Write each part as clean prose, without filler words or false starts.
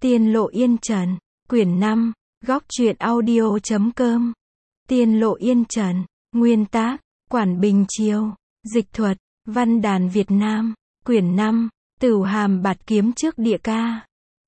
Tiên Lộ Yên Trần, quyển 5, góc truyện audio.com. Tiên Lộ Yên Trần, nguyên tác, Quản Bình Chiêu, dịch thuật, Văn đàn Việt Nam, quyển 5, Tửu Hàm Bạt Kiếm Trước Địa Ca.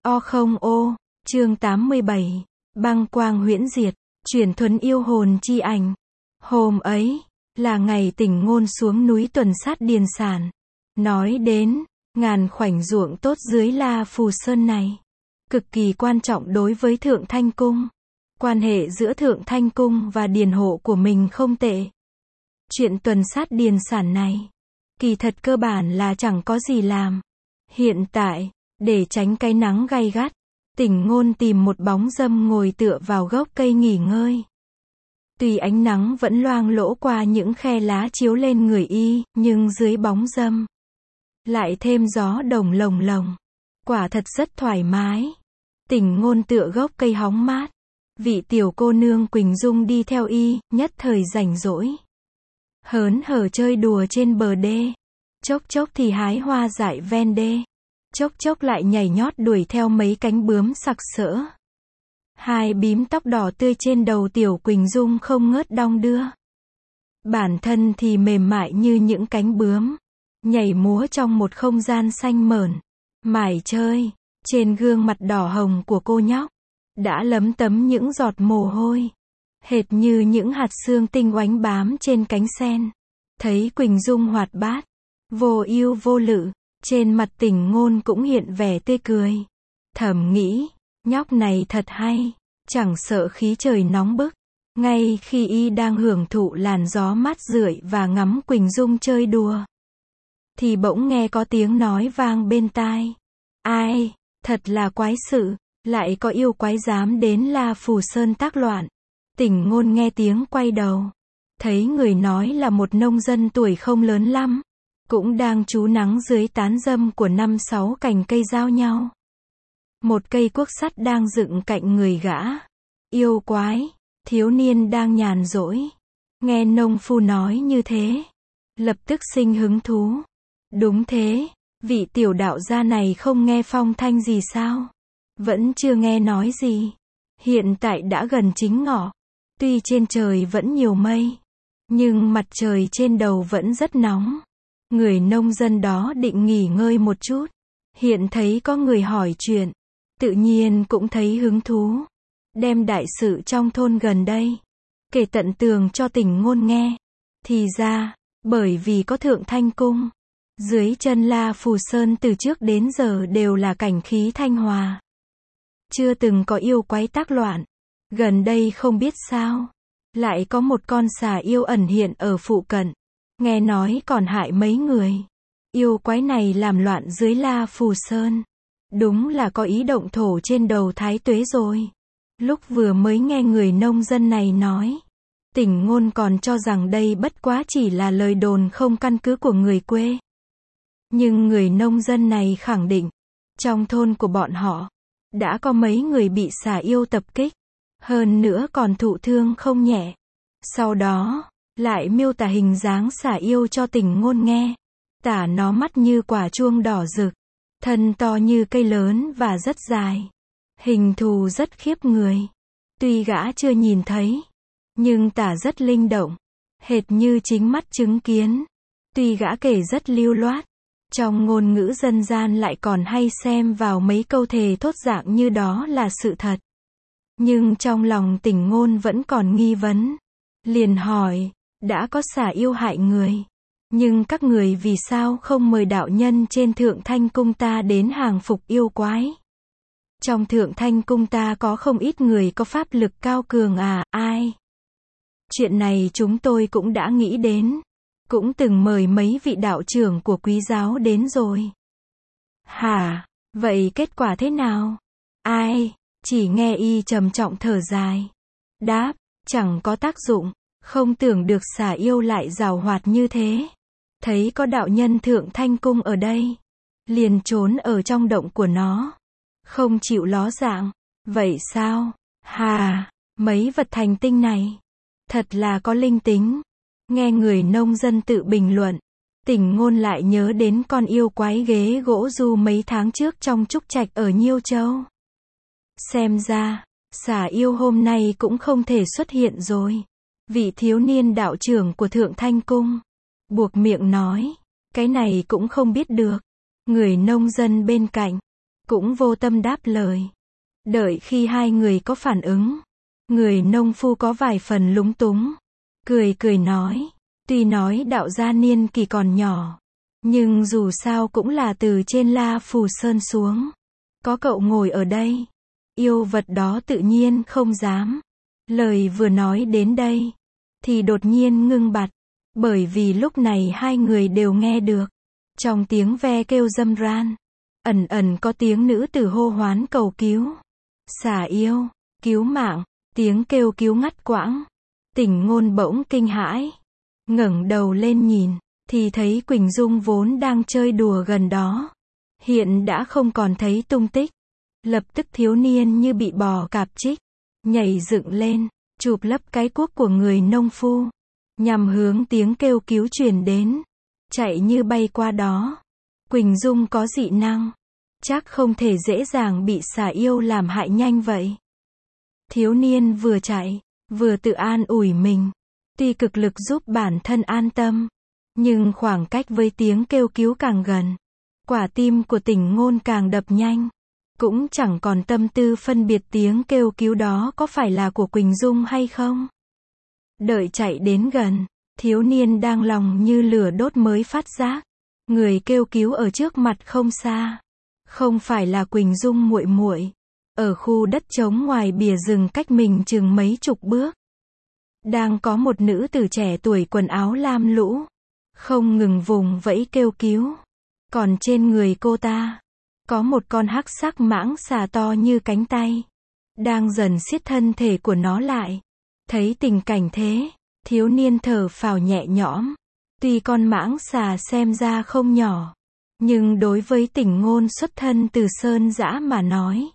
O, chương 87, Băng Quang Huyễn Diệt, chuyển thuần yêu hồn chi ảnh. Hôm ấy, là ngày Tỉnh Ngôn xuống núi tuần sát điền sản. Nói đến, ngàn khoảnh ruộng tốt dưới La Phù Sơn này. Cực kỳ quan trọng đối với Thượng Thanh Cung. Quan hệ giữa Thượng Thanh Cung và điền hộ của mình không tệ. Chuyện tuần sát điền sản này, kỳ thật cơ bản là chẳng có gì làm. Hiện tại, để tránh cái nắng gay gắt, Tỉnh Ngôn tìm một bóng râm ngồi tựa vào gốc cây nghỉ ngơi. Tuy ánh nắng vẫn loang lỗ qua những khe lá chiếu lên người y, nhưng dưới bóng râm lại thêm gió đồng lồng lồng. Quả thật rất thoải mái. Tỉnh Ngôn tựa gốc cây hóng mát. Vị tiểu cô nương Quỳnh Dung đi theo y, nhất thời rảnh rỗi. Hớn hở chơi đùa trên bờ đê. Chốc chốc thì hái hoa dại ven đê. Chốc chốc lại nhảy nhót đuổi theo mấy cánh bướm sặc sỡ. Hai bím tóc đỏ tươi trên đầu tiểu Quỳnh Dung không ngớt đong đưa. Bản thân thì mềm mại như những cánh bướm. Nhảy múa trong một không gian xanh mởn. Mải chơi, trên gương mặt đỏ hồng của cô nhóc, đã lấm tấm những giọt mồ hôi. Hệt như những hạt sương tinh oánh bám trên cánh sen. Thấy Quỳnh Dung hoạt bát, vô ưu vô lự, trên mặt Tỉnh Ngôn cũng hiện vẻ tươi cười. Thầm nghĩ, nhóc này thật hay, chẳng sợ khí trời nóng bức. Ngay khi y đang hưởng thụ làn gió mát rượi và ngắm Quỳnh Dung chơi đùa, thì bỗng nghe có tiếng nói vang bên tai. Ai, thật là quái sự, lại có yêu quái dám đến La Phù Sơn tác loạn. Tỉnh Ngôn nghe tiếng quay đầu, thấy người nói là một nông dân tuổi không lớn lắm, cũng đang trú nắng dưới tán râm của 5-6 cành cây giao nhau. Một cây cuốc sắt đang dựng cạnh người gã. Yêu quái, thiếu niên đang nhàn rỗi, nghe nông phu nói như thế, lập tức sinh hứng thú. Đúng thế, vị tiểu đạo gia này không nghe phong thanh gì sao? Vẫn chưa nghe nói gì. Hiện tại đã gần chính ngọ. Tuy trên trời vẫn nhiều mây, nhưng mặt trời trên đầu vẫn rất nóng. Người nông dân đó định nghỉ ngơi một chút. Hiện thấy có người hỏi chuyện, tự nhiên cũng thấy hứng thú. Đem đại sự trong thôn gần đây, kể tận tường cho Tỉnh Ngôn nghe. Thì ra, bởi vì có Thượng Thanh Cung, dưới chân La Phù Sơn từ trước đến giờ đều là cảnh khí thanh hòa. Chưa từng có yêu quái tác loạn. Gần đây không biết sao, lại có một con xà yêu ẩn hiện ở phụ cận. Nghe nói còn hại mấy người. Yêu quái này làm loạn dưới La Phù Sơn. Đúng là có ý động thổ trên đầu Thái Tuế rồi. Lúc vừa mới nghe người nông dân này nói, Tỉnh Ngôn còn cho rằng đây bất quá chỉ là lời đồn không căn cứ của người quê. Nhưng người nông dân này khẳng định, trong thôn của bọn họ, đã có mấy người bị xà yêu tập kích, hơn nữa còn thụ thương không nhẹ. Sau đó, lại miêu tả hình dáng xà yêu cho Tỉnh Ngôn nghe. Tả nó mắt như quả chuông đỏ rực, thân to như cây lớn và rất dài. Hình thù rất khiếp người. Tuy gã chưa nhìn thấy, nhưng tả rất linh động, hệt như chính mắt chứng kiến. Tuy gã kể rất lưu loát, trong ngôn ngữ dân gian lại còn hay xem vào mấy câu thề thốt dạng như đó là sự thật. Nhưng trong lòng Tỉnh Ngôn vẫn còn nghi vấn. Liền hỏi, đã có xà yêu hại người, nhưng các người vì sao không mời đạo nhân trên Thượng Thanh Cung ta đến hàng phục yêu quái? Trong Thượng Thanh Cung ta có không ít người có pháp lực cao cường à, ai? Chuyện này chúng tôi cũng đã nghĩ đến. Cũng từng mời mấy vị đạo trưởng của quý giáo đến rồi. Hả? Vậy kết quả thế nào? Ai? Chỉ nghe y trầm trọng thở dài. Đáp, chẳng có tác dụng. Không tưởng được xà yêu lại giàu hoạt như thế. Thấy có đạo nhân Thượng Thanh Cung ở đây, liền trốn ở trong động của nó. Không chịu ló dạng. Vậy sao? Hà, mấy vật thành tinh này thật là có linh tính. Nghe người nông dân tự bình luận, Tỉnh Ngôn lại nhớ đến con yêu quái ghế gỗ du mấy tháng trước trong trúc trạch ở Nhiêu Châu. Xem ra, xà yêu hôm nay cũng không thể xuất hiện rồi. Vị thiếu niên đạo trưởng của Thượng Thanh Cung buộc miệng nói, cái này cũng không biết được. Người nông dân bên cạnh cũng vô tâm đáp lời. Đợi khi hai người có phản ứng, người nông phu có vài phần lúng túng, cười cười nói, tuy nói đạo gia niên kỳ còn nhỏ, nhưng dù sao cũng là từ trên La Phù Sơn xuống. Có cậu ngồi ở đây, yêu vật đó tự nhiên không dám. Lời vừa nói đến đây, thì đột nhiên ngưng bặt, bởi vì lúc này hai người đều nghe được. Trong tiếng ve kêu râm ran, ẩn ẩn có tiếng nữ tử hô hoán cầu cứu. Xà yêu, cứu mạng, tiếng kêu cứu ngắt quãng. Tỉnh Ngôn bỗng kinh hãi, ngẩng đầu lên nhìn, thì thấy Quỳnh Dung vốn đang chơi đùa gần đó, hiện đã không còn thấy tung tích. Lập tức thiếu niên như bị bò cạp trích, nhảy dựng lên, chụp lấp cái cuốc của người nông phu, nhằm hướng tiếng kêu cứu truyền đến, chạy như bay qua đó. Quỳnh Dung có dị năng, chắc không thể dễ dàng bị xà yêu làm hại nhanh vậy. Thiếu niên vừa chạy, vừa tự an ủi mình, tuy cực lực giúp bản thân an tâm, nhưng khoảng cách với tiếng kêu cứu càng gần, quả tim của Tỉnh Ngôn càng đập nhanh, cũng chẳng còn tâm tư phân biệt tiếng kêu cứu đó có phải là của Quỳnh Dung hay không. Đợi chạy đến gần, thiếu niên đang lòng như lửa đốt mới phát giác, người kêu cứu ở trước mặt không xa, không phải là Quỳnh Dung muội muội, ở khu đất trống ngoài bìa rừng cách mình chừng mấy chục bước. Đang có một nữ tử trẻ tuổi quần áo lam lũ, không ngừng vùng vẫy kêu cứu. Còn trên người cô ta, có một con hắc sắc mãng xà to như cánh tay, đang dần siết thân thể của nó lại. Thấy tình cảnh thế, thiếu niên thở phào nhẹ nhõm. Tuy con mãng xà xem ra không nhỏ, nhưng đối với Tỉnh Ngôn xuất thân từ sơn dã mà nói,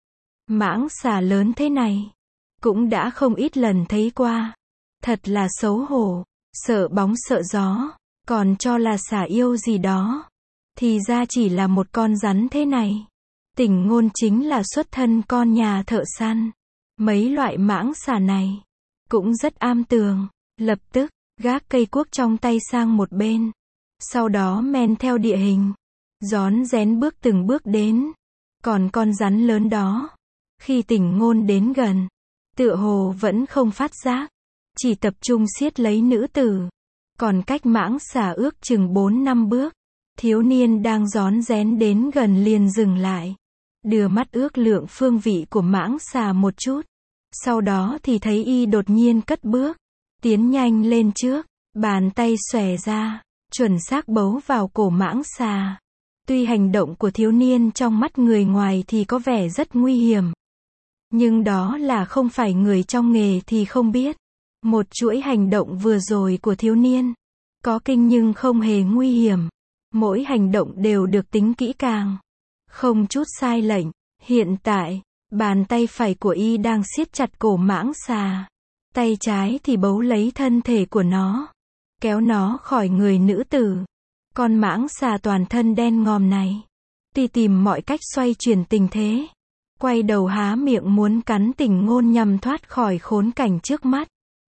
mãng xà lớn thế này, cũng đã không ít lần thấy qua. Thật là xấu hổ, sợ bóng sợ gió, còn cho là xà yêu gì đó. Thì ra chỉ là một con rắn thế này. Tỉnh Ngôn chính là xuất thân con nhà thợ săn. Mấy loại mãng xà này cũng rất am tường. Lập tức, gác cây cuốc trong tay sang một bên. Sau đó men theo địa hình, rón rén bước từng bước đến. Còn con rắn lớn đó, khi Tỉnh Ngôn đến gần, tựa hồ vẫn không phát giác, chỉ tập trung siết lấy nữ tử. Còn cách mãng xà ước chừng 4-5 bước, thiếu niên đang rón rén đến gần liền dừng lại, đưa mắt ước lượng phương vị của mãng xà một chút. Sau đó thì thấy y đột nhiên cất bước, tiến nhanh lên trước, bàn tay xòe ra, chuẩn xác bấu vào cổ mãng xà. Tuy hành động của thiếu niên trong mắt người ngoài thì có vẻ rất nguy hiểm, nhưng đó là không phải người trong nghề thì không biết. Một chuỗi hành động vừa rồi của thiếu niên, có kinh nhưng không hề nguy hiểm. Mỗi hành động đều được tính kỹ càng, không chút sai lệch. Hiện tại, bàn tay phải của y đang siết chặt cổ mãng xà, tay trái thì bấu lấy thân thể của nó, kéo nó khỏi người nữ tử. Con mãng xà toàn thân đen ngòm này, tuy tìm mọi cách xoay chuyển tình thế, quay đầu há miệng muốn cắn Tỉnh Ngôn nhằm thoát khỏi khốn cảnh trước mắt.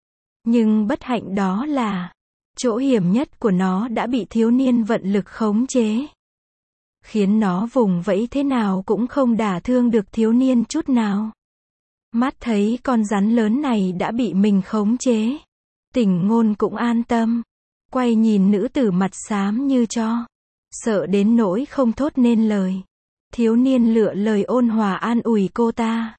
Nhưng bất hạnh đó là, chỗ hiểm nhất của nó đã bị thiếu niên vận lực khống chế, khiến nó vùng vẫy thế nào cũng không đả thương được thiếu niên chút nào. Mắt thấy con rắn lớn này đã bị mình khống chế, Tỉnh Ngôn cũng an tâm, quay nhìn nữ tử mặt xám như tro, sợ đến nỗi không thốt nên lời. Thiếu niên lựa lời ôn hòa an ủi cô ta.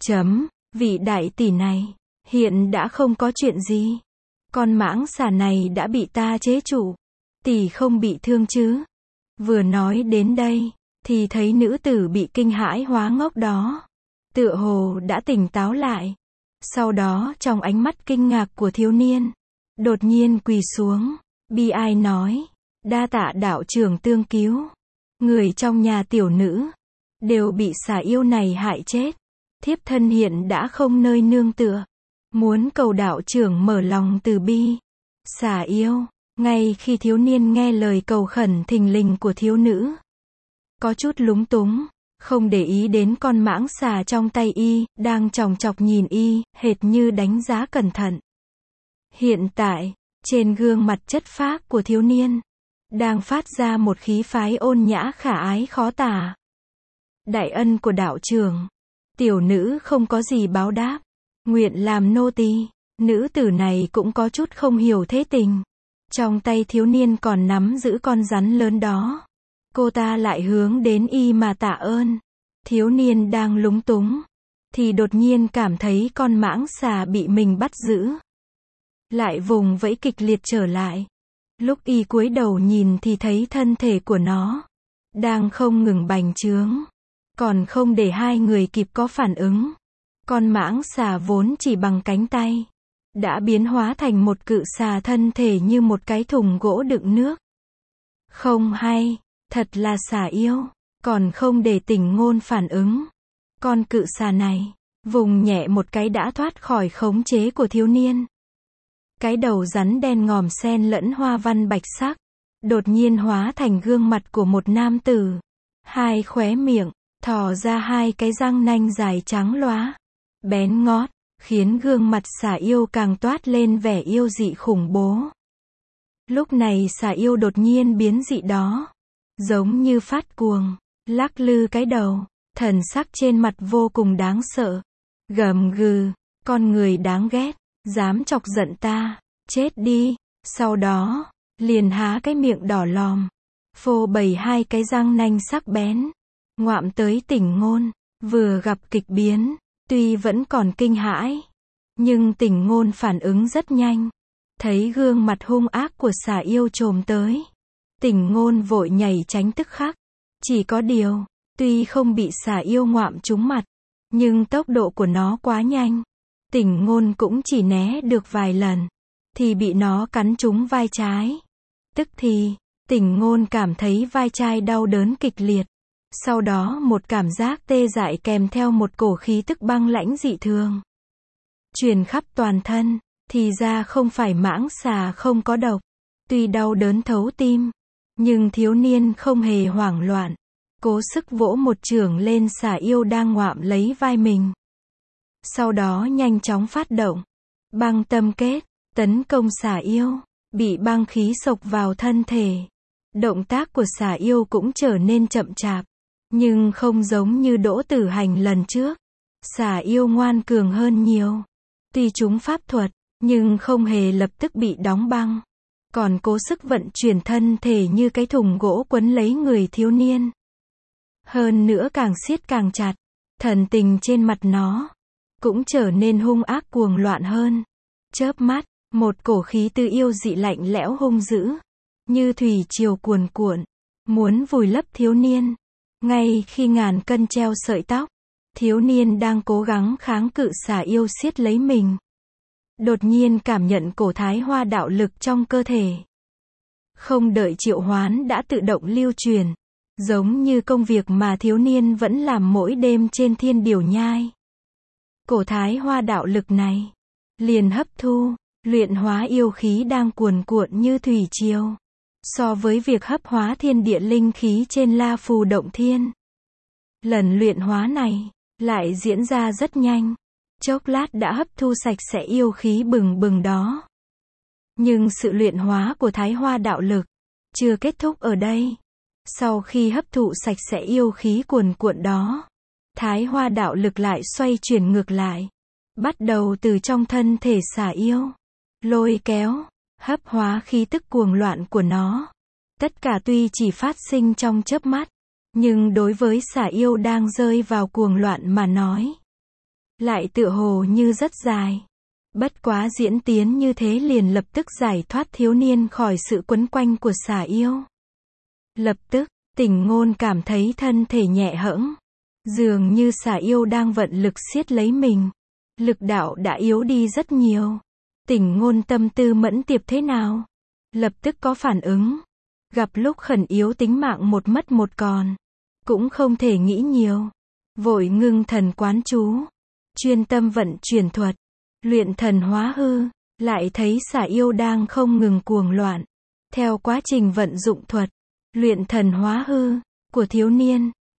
Vị đại tỷ này, hiện đã không có chuyện gì. Con mãng xà này đã bị ta chế trụ. Tỷ không bị thương chứ? Vừa nói đến đây, thì thấy nữ tử bị kinh hãi hóa ngốc đó, tựa hồ đã tỉnh táo lại. Sau đó trong ánh mắt kinh ngạc của thiếu niên, đột nhiên quỳ xuống, bi ai nói, đa tạ đạo trưởng tương cứu. Người trong nhà tiểu nữ, đều bị xà yêu này hại chết. Thiếp thân hiện đã không nơi nương tựa, muốn cầu đạo trưởng mở lòng từ bi. Xà yêu, ngay khi thiếu niên nghe lời cầu khẩn thình lình của thiếu nữ, có chút lúng túng, không để ý đến con mãng xà trong tay y, đang chòng chọc nhìn y, hệt như đánh giá cẩn thận. Hiện tại, trên gương mặt chất phác của thiếu niên, đang phát ra một khí phái ôn nhã khả ái khó tả. Đại ân của đạo trưởng, tiểu nữ không có gì báo đáp, nguyện làm nô tỳ. Nữ tử này cũng có chút không hiểu thế tình. Trong tay thiếu niên còn nắm giữ con rắn lớn đó. Cô ta lại hướng đến y mà tạ ơn. Thiếu niên đang lúng túng, thì đột nhiên cảm thấy con mãng xà bị mình bắt giữ. Lại vùng vẫy kịch liệt trở lại. Lúc y cúi đầu nhìn thì thấy thân thể của nó đang không ngừng bành trướng. Còn không để hai người kịp có phản ứng, con mãng xà vốn chỉ bằng cánh tay đã biến hóa thành một cự xà thân thể như một cái thùng gỗ đựng nước. Không hay, thật là xà yêu. Còn không để Tỉnh Ngôn phản ứng, con cự xà này vùng nhẹ một cái đã thoát khỏi khống chế của thiếu niên. Cái đầu rắn đen ngòm xen lẫn hoa văn bạch sắc, đột nhiên hóa thành gương mặt của một nam tử. Hai khóe miệng thò ra hai cái răng nanh dài trắng lóa, bén ngót, khiến gương mặt xà yêu càng toát lên vẻ yêu dị khủng bố. Lúc này xà yêu đột nhiên biến dị đó, giống như phát cuồng, lắc lư cái đầu, thần sắc trên mặt vô cùng đáng sợ. Gầm gừ, con người đáng ghét, dám chọc giận ta, chết đi. Sau đó, liền há cái miệng đỏ lòm, phô bày hai cái răng nanh sắc bén, ngoạm tới Tỉnh Ngôn. Vừa gặp kịch biến, tuy vẫn còn kinh hãi, nhưng Tỉnh Ngôn phản ứng rất nhanh. Thấy gương mặt hung ác của xà yêu chồm tới, Tỉnh Ngôn vội nhảy tránh tức khắc. Chỉ có điều, tuy không bị xà yêu ngoạm trúng mặt, nhưng tốc độ của nó quá nhanh. Tỉnh Ngôn cũng chỉ né được vài lần, thì bị nó cắn trúng vai trái. Tức thì, Tỉnh Ngôn cảm thấy vai trái đau đớn kịch liệt. Sau đó một cảm giác tê dại kèm theo một cổ khí tức băng lãnh dị thường truyền khắp toàn thân. Thì ra không phải mãng xà không có độc. Tuy đau đớn thấu tim, nhưng thiếu niên không hề hoảng loạn, cố sức vỗ một chưởng lên xà yêu đang ngoạm lấy vai mình. Sau đó nhanh chóng phát động băng tâm kết, tấn công xà yêu, bị băng khí xộc vào thân thể. Động tác của xà yêu cũng trở nên chậm chạp, nhưng không giống như Đỗ Tử Hành lần trước. Xà yêu ngoan cường hơn nhiều. Tuy chúng pháp thuật, nhưng không hề lập tức bị đóng băng, còn cố sức vận chuyển thân thể như cái thùng gỗ quấn lấy người thiếu niên. Hơn nữa càng siết càng chặt, thần tình trên mặt nó cũng trở nên hung ác cuồng loạn hơn. Chớp mắt, một cổ khí tư yêu dị lạnh lẽo hung dữ, như thủy triều cuồn cuộn, muốn vùi lấp thiếu niên. Ngay khi ngàn cân treo sợi tóc, thiếu niên đang cố gắng kháng cự xà yêu siết lấy mình. Đột nhiên cảm nhận cổ thái hoa đạo lực trong cơ thể. Không đợi triệu hoán đã tự động lưu truyền, giống như công việc mà thiếu niên vẫn làm mỗi đêm trên Thiên Điểu Nhai. Cổ thái hoa đạo lực này liền hấp thu, luyện hóa yêu khí đang cuồn cuộn như thủy triều. So với việc hấp hóa thiên địa linh khí trên La Phù Động Thiên, lần luyện hóa này lại diễn ra rất nhanh. Chốc lát đã hấp thu sạch sẽ yêu khí bừng bừng đó. Nhưng sự luyện hóa của thái hoa đạo lực chưa kết thúc ở đây. Sau khi hấp thụ sạch sẽ yêu khí cuồn cuộn đó, thái hoa đạo lực lại xoay chuyển ngược lại, bắt đầu từ trong thân thể xà yêu, lôi kéo, hấp hóa khí tức cuồng loạn của nó. Tất cả tuy chỉ phát sinh trong chớp mắt, nhưng đối với xà yêu đang rơi vào cuồng loạn mà nói, lại tựa hồ như rất dài. Bất quá diễn tiến như thế liền lập tức giải thoát thiếu niên khỏi sự quấn quanh của xà yêu. Lập tức, Tỉnh Ngôn cảm thấy thân thể nhẹ hẫng, dường như xà yêu đang vận lực siết lấy mình. Lực đạo đã yếu đi rất nhiều. Tỉnh Ngôn tâm tư mẫn tiệp thế nào, lập tức có phản ứng. Gặp lúc khẩn yếu tính mạng một mất một còn, cũng không thể nghĩ nhiều, vội ngưng thần quán chú, chuyên tâm vận chuyển thuật, luyện thần hóa hư. Lại thấy xà yêu đang không ngừng cuồng loạn. Theo quá trình vận dụng thuật, luyện thần hóa hư của thiếu niên,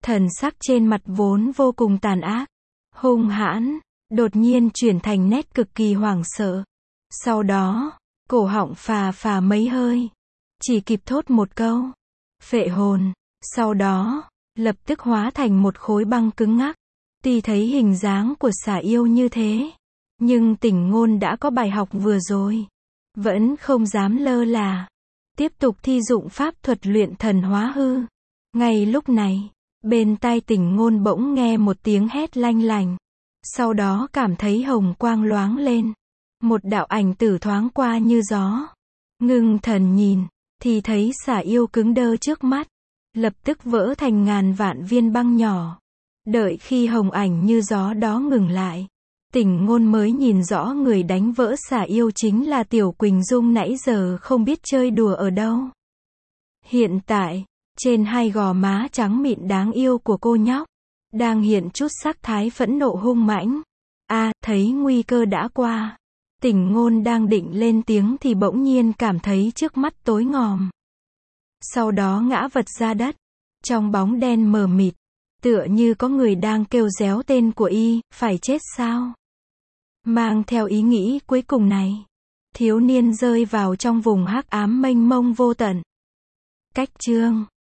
Thần sắc trên mặt vốn vô cùng tàn ác, hung hãn, đột nhiên chuyển thành nét cực kỳ hoảng sợ. Sau đó, cổ họng phà phà mấy hơi, chỉ kịp thốt một câu, phệ hồn, sau đó, lập tức hóa thành một khối băng cứng ngắc. Tuy thấy hình dáng của xà yêu như thế, nhưng Tỉnh Ngôn đã có bài học vừa rồi, vẫn không dám lơ là, tiếp tục thi dụng pháp thuật luyện thần hóa hư. Ngay lúc này, bên tai Tỉnh Ngôn bỗng nghe một tiếng hét lanh lành, sau đó cảm thấy hồng quang loáng lên, một đạo ảnh tử thoáng qua như gió. Ngưng thần nhìn, thì thấy xà yêu cứng đơ trước mắt, lập tức vỡ thành ngàn vạn viên băng nhỏ. Đợi khi hồng ảnh như gió đó ngừng lại, Tỉnh Ngôn mới nhìn rõ người đánh vỡ xà yêu chính là Tiểu Quỳnh Dung nãy giờ không biết chơi đùa ở đâu. Hiện tại, trên hai gò má trắng mịn đáng yêu của cô nhóc, đang hiện chút sắc thái phẫn nộ hung mãnh. Thấy nguy cơ đã qua, Tỉnh Ngôn đang định lên tiếng thì bỗng nhiên cảm thấy trước mắt tối ngòm. Sau đó ngã vật ra đất, trong bóng đen mờ mịt, tựa như có người đang kêu réo tên của y, phải chết sao? Mang theo ý nghĩ cuối cùng này, thiếu niên rơi vào trong vùng hắc ám mênh mông vô tận. Cách chương